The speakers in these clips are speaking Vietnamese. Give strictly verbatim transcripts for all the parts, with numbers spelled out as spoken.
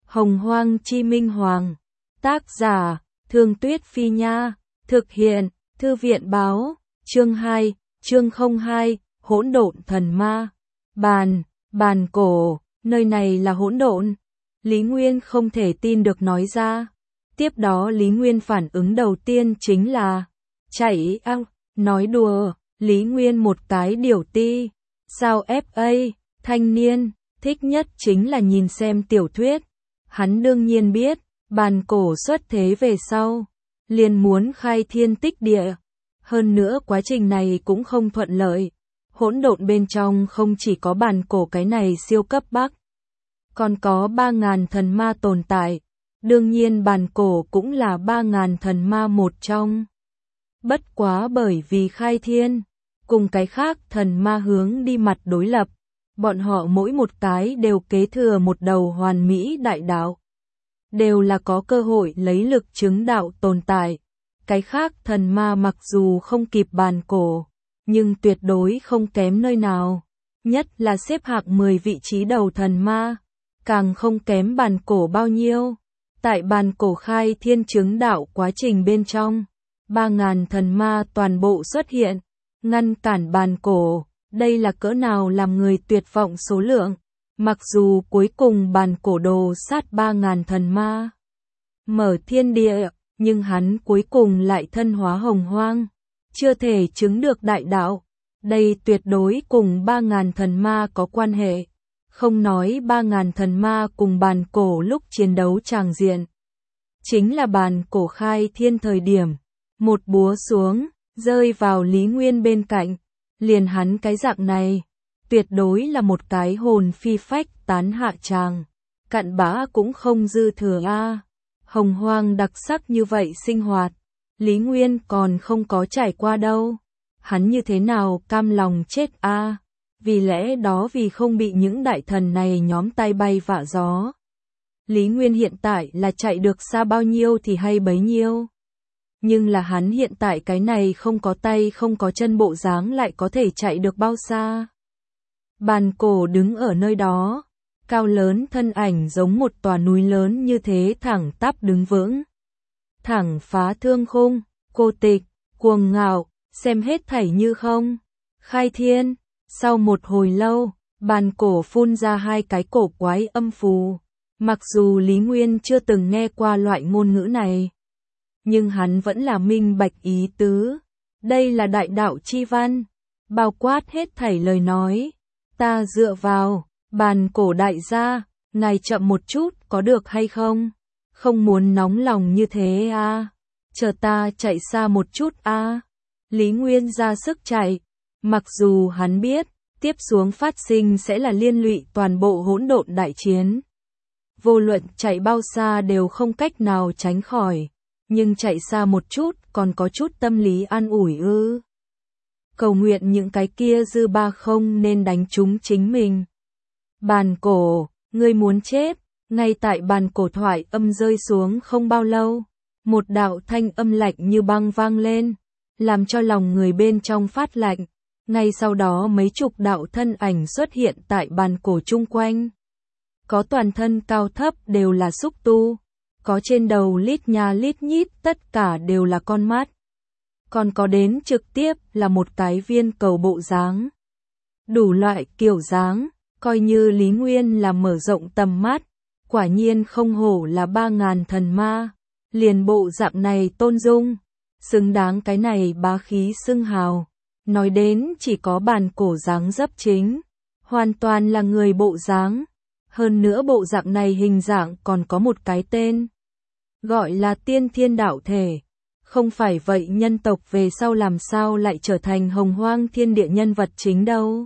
Hồng Hoang Chi Minh Hoàng. Tác giả, Thương Tuyết Phi Nha. Thực hiện, Thư viện Báo. Chương hai, chương không hai, Hỗn Độn Thần Ma. Bàn, bàn cổ, nơi này là hỗn độn. Lý Nguyên không thể tin được nói ra. Tiếp đó Lý Nguyên phản ứng đầu tiên chính là chạy ao, nói đùa, Lý Nguyên một cái điểu ti. Sao ép a, thanh niên, thích nhất chính là nhìn xem tiểu thuyết. Hắn đương nhiên biết, bàn cổ xuất thế về sau, liền muốn khai thiên tích địa. Hơn nữa quá trình này cũng không thuận lợi. Hỗn độn bên trong không chỉ có bàn cổ cái này siêu cấp bắc, còn có ba ngàn thần ma tồn tại. Đương nhiên bàn cổ cũng là ba ngàn thần ma một trong. Bất quá bởi vì khai thiên, cùng cái khác thần ma hướng đi mặt đối lập, bọn họ mỗi một cái đều kế thừa một đầu hoàn mỹ đại đạo. Đều là có cơ hội lấy lực chứng đạo tồn tại. Cái khác thần ma mặc dù không kịp bàn cổ, nhưng tuyệt đối không kém nơi nào. Nhất là xếp hạng mười vị trí đầu thần ma, càng không kém bàn cổ bao nhiêu. Tại bàn cổ khai thiên chứng đạo quá trình bên trong, ba ngàn thần ma toàn bộ xuất hiện, ngăn cản bàn cổ. Đây là cỡ nào làm người tuyệt vọng số lượng. Mặc dù cuối cùng bàn cổ đồ sát ba ngàn thần ma, mở thiên địa, nhưng hắn cuối cùng lại thân hóa hồng hoang, chưa thể chứng được đại đạo. Đây tuyệt đối cùng ba ngàn thần ma có quan hệ. Không nói ba ngàn thần ma cùng bàn cổ lúc chiến đấu tràng diện. Chính là bàn cổ khai thiên thời điểm, một búa xuống, rơi vào Lý Nguyên bên cạnh, liền hắn cái dạng này, tuyệt đối là một cái hồn phi phách tán hạ tràng, cặn bã cũng không dư thừa a. Hồng Hoang đặc sắc như vậy sinh hoạt, Lý Nguyên còn không có trải qua đâu. Hắn như thế nào cam lòng chết a? Vì lẽ đó vì không bị những đại thần này nhóm tay bay vạ gió. Lý Nguyên hiện tại là chạy được xa bao nhiêu thì hay bấy nhiêu. Nhưng là hắn hiện tại cái này không có tay không có chân bộ dáng lại có thể chạy được bao xa. Bàn cổ đứng ở nơi đó, cao lớn thân ảnh giống một tòa núi lớn như thế thẳng tắp đứng vững. Thẳng phá thương khung, cô tịch, cuồng ngạo, xem hết thảy như không. Khai thiên, sau một hồi lâu, bàn cổ phun ra hai cái cổ quái âm phù. Mặc dù Lý Nguyên chưa từng nghe qua loại ngôn ngữ này, nhưng hắn vẫn là minh bạch ý tứ. Đây là đại đạo chi văn, bao quát hết thảy lời nói. Ta dựa vào, bàn cổ đại gia, ngài chậm một chút có được hay không? Không muốn nóng lòng như thế à? Chờ ta chạy xa một chút à? Lý Nguyên ra sức chạy, mặc dù hắn biết, tiếp xuống phát sinh sẽ là liên lụy toàn bộ hỗn độn đại chiến. Vô luận chạy bao xa đều không cách nào tránh khỏi, nhưng chạy xa một chút còn có chút tâm lý an ủi ư. Cầu nguyện những cái kia dư ba không nên đánh trúng chính mình. Bàn cổ, ngươi muốn chết. Ngay tại bàn cổ thoại âm rơi xuống không bao lâu, một đạo thanh âm lạnh như băng vang lên, làm cho lòng người bên trong phát lạnh. Ngay sau đó mấy chục đạo thân ảnh xuất hiện tại bàn cổ chung quanh. Có toàn thân cao thấp đều là xúc tu, có trên đầu lít nha lít nhít tất cả đều là con mắt. Còn có đến trực tiếp là một cái viên cầu bộ dáng. Đủ loại kiểu dáng, coi như Lý Nguyên là mở rộng tầm mắt, quả nhiên không hổ là ba ngàn thần ma. Liền bộ dạng này tôn dung, xứng đáng cái này bá khí xưng hào. Nói đến chỉ có bàn cổ dáng dấp chính, hoàn toàn là người bộ dáng. Hơn nữa bộ dạng này hình dạng còn có một cái tên, gọi là tiên thiên đạo thể. Không phải vậy nhân tộc về sau làm sao lại trở thành hồng hoang thiên địa nhân vật chính đâu.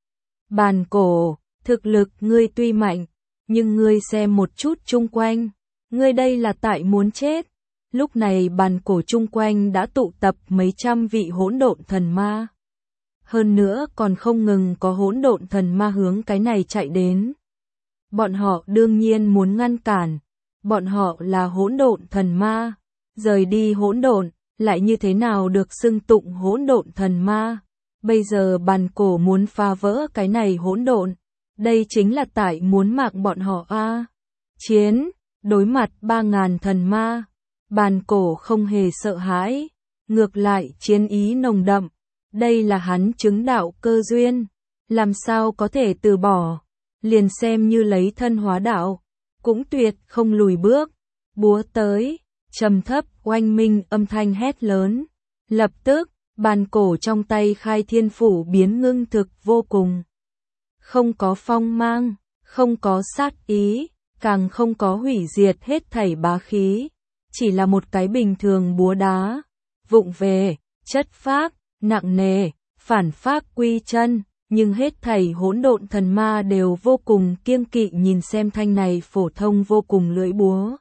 Bàn cổ, thực lực ngươi tuy mạnh, nhưng ngươi xem một chút chung quanh, ngươi đây là tại muốn chết. Lúc này bàn cổ chung quanh đã tụ tập mấy trăm vị hỗn độn thần ma. Hơn nữa còn không ngừng có hỗn độn thần ma hướng cái này chạy đến. Bọn họ đương nhiên muốn ngăn cản, bọn họ là hỗn độn thần ma. Rời đi hỗn độn, lại như thế nào được xưng tụng hỗn độn thần ma. Bây giờ bàn cổ muốn phá vỡ cái này hỗn độn, đây chính là tại muốn mạng bọn họ a. chiến, đối mặt ba ngàn thần ma, bàn cổ không hề sợ hãi, ngược lại chiến ý nồng đậm, đây là hắn chứng đạo cơ duyên, làm sao có thể từ bỏ, liền xem như lấy thân hóa đạo, cũng tuyệt không lùi bước, búa tới, trầm thấp oanh minh âm thanh hét lớn, lập tức, bàn cổ trong tay khai thiên phủ biến ngưng thực vô cùng. Không có phong mang, không có sát ý, càng không có hủy diệt hết thảy bá khí, chỉ là một cái bình thường búa đá, vụng về, chất phác, nặng nề, phản phác quy chân, nhưng hết thảy hỗn độn thần ma đều vô cùng kiêng kỵ nhìn xem thanh này phổ thông vô cùng lưỡi búa.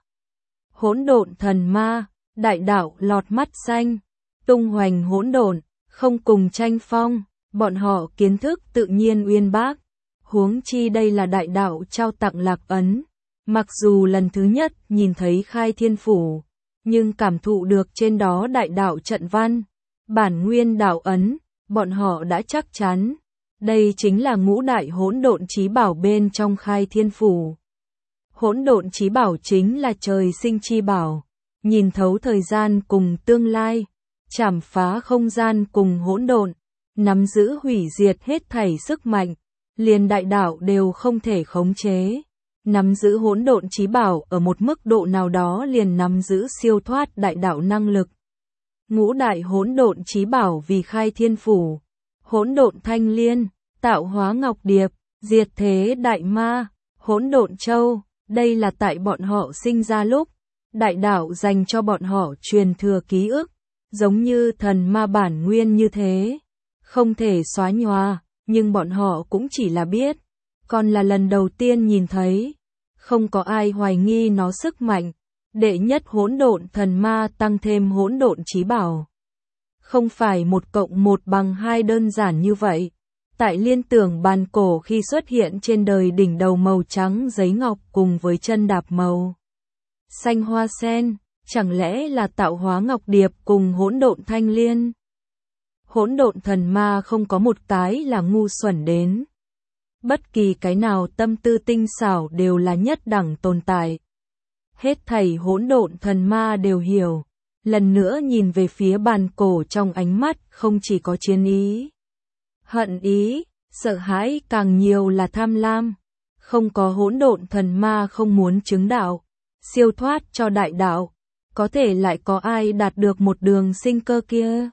Hỗn độn thần ma, đại đạo lọt mắt xanh, tung hoành hỗn độn, không cùng tranh phong, bọn họ kiến thức tự nhiên uyên bác, huống chi đây là đại đạo trao tặng lạc ấn. Mặc dù lần thứ nhất nhìn thấy khai thiên phủ, nhưng cảm thụ được trên đó đại đạo trận văn, bản nguyên đạo ấn, bọn họ đã chắc chắn, đây chính là ngũ đại hỗn độn chí bảo bên trong khai thiên phủ. Hỗn độn chí bảo chính là trời sinh chi bảo, nhìn thấu thời gian cùng tương lai, chảm phá không gian cùng hỗn độn, nắm giữ hủy diệt hết thảy sức mạnh, liền đại đạo đều không thể khống chế. Nắm giữ hỗn độn chí bảo ở một mức độ nào đó liền nắm giữ siêu thoát đại đạo năng lực. Ngũ đại hỗn độn chí bảo vì khai thiên phủ, hỗn độn thanh liên, tạo hóa ngọc điệp, diệt thế đại ma, hỗn độn châu, đây là tại bọn họ sinh ra lúc, đại đạo dành cho bọn họ truyền thừa ký ức, giống như thần ma bản nguyên như thế, không thể xóa nhòa, nhưng bọn họ cũng chỉ là biết. Còn là lần đầu tiên nhìn thấy, không có ai hoài nghi nó sức mạnh, đệ nhất hỗn độn thần ma tăng thêm hỗn độn chí bảo. Không phải một cộng một bằng hai đơn giản như vậy. Tại liên tưởng bàn cổ khi xuất hiện trên đời đỉnh đầu màu trắng giấy ngọc cùng với chân đạp màu xanh hoa sen, chẳng lẽ là tạo hóa ngọc điệp cùng hỗn độn thanh liên? Hỗn độn thần ma không có một cái là ngu xuẩn đến. Bất kỳ cái nào tâm tư tinh xảo đều là nhất đẳng tồn tại. Hết thảy hỗn độn thần ma đều hiểu. Lần nữa nhìn về phía bàn cổ trong ánh mắt không chỉ có chiến ý, hận ý, sợ hãi, càng nhiều là tham lam. Không có hỗn độn thần ma không muốn chứng đạo, siêu thoát cho đại đạo. Có thể lại có ai đạt được một đường sinh cơ kia?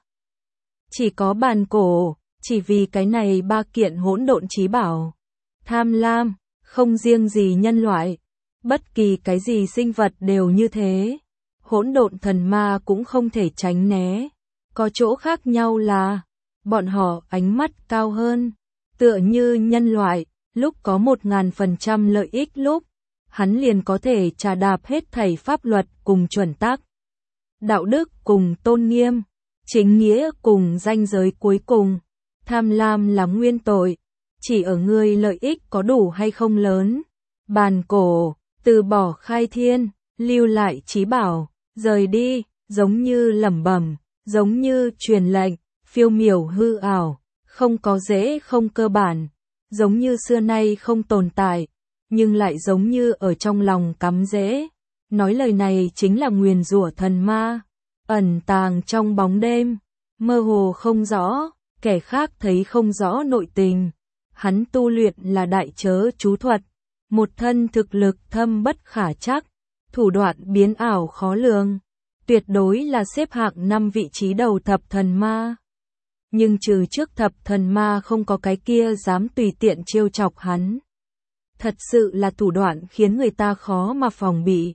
Chỉ có bàn cổ, chỉ vì cái này ba kiện hỗn độn chí bảo. Tham lam, không riêng gì nhân loại, bất kỳ cái gì sinh vật đều như thế. Hỗn độn thần ma cũng không thể tránh né. Có chỗ khác nhau là, bọn họ ánh mắt cao hơn, tựa như nhân loại, lúc có một ngàn phần trăm lợi ích lúc, hắn liền có thể trà đạp hết thảy pháp luật cùng chuẩn tắc. Đạo đức cùng tôn nghiêm, chính nghĩa cùng ranh giới cuối cùng. Tham lam là nguyên tội, chỉ ở ngươi lợi ích có đủ hay không lớn. Bàn cổ, từ bỏ khai thiên, lưu lại chí bảo, rời đi, giống như lẩm bẩm, giống như truyền lệnh, phiêu miểu hư ảo, không có dễ không cơ bản, giống như xưa nay không tồn tại, nhưng lại giống như ở trong lòng cắm rễ. Nói lời này chính là nguyền rủa thần ma, ẩn tàng trong bóng đêm, mơ hồ không rõ, kẻ khác thấy không rõ nội tình. Hắn tu luyện là đại chớ chú thuật, một thân thực lực thâm bất khả trắc, thủ đoạn biến ảo khó lường, tuyệt đối là xếp hạng năm vị trí đầu thập thần ma. Nhưng trừ trước thập thần ma không có cái kia dám tùy tiện trêu chọc hắn. Thật sự là thủ đoạn khiến người ta khó mà phòng bị.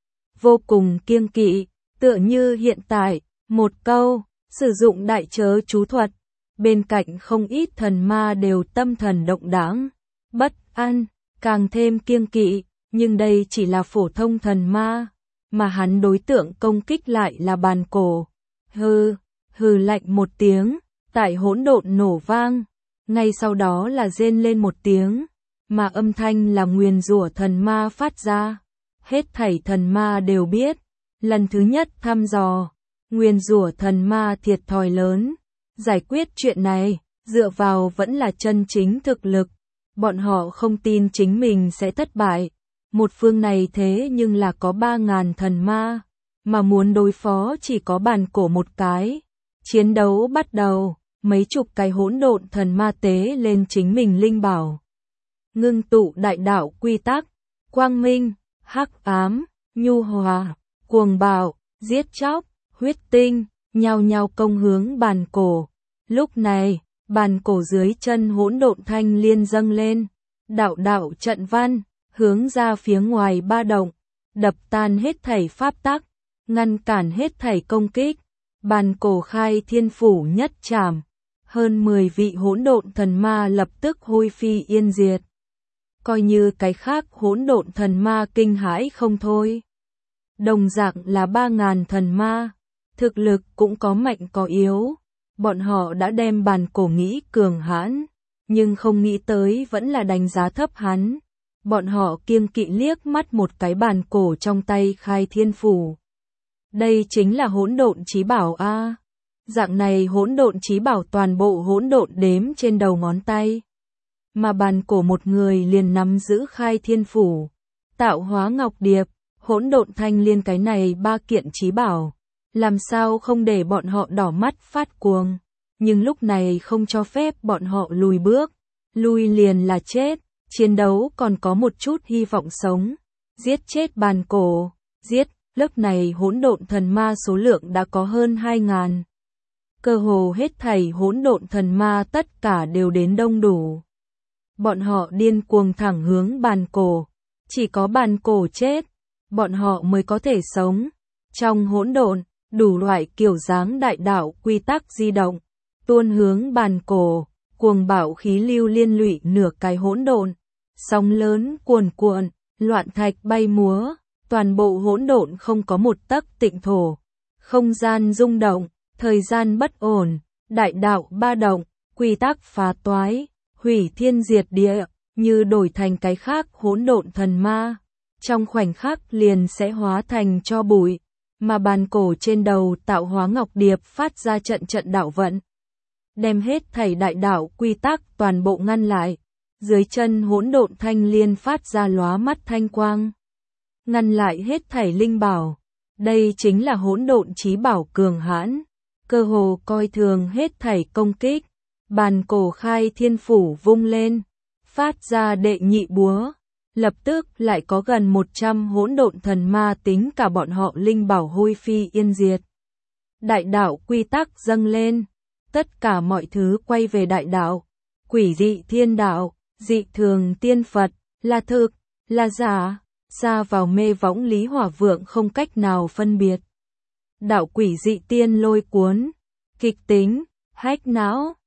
Vô cùng kiêng kỵ, tựa như hiện tại, một câu, sử dụng đại chớ chú thuật. Bên cạnh không ít thần ma đều tâm thần động đãng, bất an, càng thêm kiêng kỵ, nhưng đây chỉ là phổ thông thần ma, mà hắn đối tượng công kích lại là bàn cổ. Hừ, hừ lạnh một tiếng, tại hỗn độn nổ vang, ngay sau đó là rên lên một tiếng, mà âm thanh là nguyền rủa thần ma phát ra. Hết thảy thần ma đều biết, lần thứ nhất thăm dò, nguyền rủa thần ma thiệt thòi lớn. Giải quyết chuyện này, dựa vào vẫn là chân chính thực lực. Bọn họ không tin chính mình sẽ thất bại. Một phương này thế nhưng là có ba ngàn thần ma, mà muốn đối phó chỉ có bàn cổ một cái. Chiến đấu bắt đầu, mấy chục cái hỗn độn thần ma tế lên chính mình linh bảo. Ngưng tụ đại đạo quy tắc, quang minh, hắc ám, nhu hòa, cuồng bạo, giết chóc, huyết tinh, nhao nhao công hướng bàn cổ. Lúc này, bàn cổ dưới chân hỗn độn thanh liên dâng lên, đạo đạo trận văn, hướng ra phía ngoài ba động, đập tan hết thảy pháp tắc, ngăn cản hết thảy công kích. Bàn cổ khai thiên phủ nhất trảm, hơn mười vị hỗn độn thần ma lập tức hôi phi yên diệt. Coi như cái khác hỗn độn thần ma kinh hãi không thôi. Đồng dạng là ba ngàn thần ma, thực lực cũng có mạnh có yếu. Bọn họ đã đem bàn cổ nghĩ cường hãn, nhưng không nghĩ tới vẫn là đánh giá thấp hắn. Bọn họ kiêng kỵ liếc mắt một cái bàn cổ trong tay khai thiên phủ. Đây chính là hỗn độn chí bảo a. Dạng này hỗn độn chí bảo toàn bộ hỗn độn đếm trên đầu ngón tay. Mà bàn cổ một người liền nắm giữ khai thiên phủ, tạo hóa ngọc điệp, hỗn độn thanh liên cái này ba kiện chí bảo. Làm sao không để bọn họ đỏ mắt phát cuồng. Nhưng lúc này không cho phép bọn họ lùi bước. Lùi liền là chết. Chiến đấu còn có một chút hy vọng sống. Giết chết bàn cổ. Giết. Lúc này hỗn độn thần ma số lượng đã có hơn hai ngàn. Cơ hồ hết thảy hỗn độn thần ma tất cả đều đến đông đủ. Bọn họ điên cuồng thẳng hướng bàn cổ. Chỉ có bàn cổ chết, bọn họ mới có thể sống. Trong hỗn độn, đủ loại kiểu dáng đại đạo quy tắc di động, tuôn hướng bàn cổ, cuồng bạo khí lưu liên lụy nửa cái hỗn độn. Sóng lớn cuồn cuộn, loạn thạch bay múa, toàn bộ hỗn độn không có một tấc tịnh thổ. Không gian rung động, thời gian bất ổn, đại đạo ba động, quy tắc phá toái, hủy thiên diệt địa, như đổi thành cái khác hỗn độn thần ma. Trong khoảnh khắc liền sẽ hóa thành cho bụi, mà bàn cổ trên đầu tạo hóa ngọc điệp phát ra trận trận đạo vận. Đem hết thảy đại đạo quy tắc toàn bộ ngăn lại, dưới chân hỗn độn thanh liên phát ra lóa mắt thanh quang. Ngăn lại hết thảy linh bảo, đây chính là hỗn độn chí bảo cường hãn, cơ hồ coi thường hết thảy công kích. Bàn cổ khai thiên phủ vung lên, phát ra đệ nhị búa, lập tức lại có gần một trăm hỗn độn thần ma tính cả bọn họ linh bảo hôi phi yên diệt. Đại đạo quy tắc dâng lên, tất cả mọi thứ quay về đại đạo, quỷ dị thiên đạo, dị thường tiên Phật, là thực, là giả, xa vào mê võng Lý Hỏa Vượng không cách nào phân biệt. Đạo quỷ dị tiên lôi cuốn, kịch tính, hách não,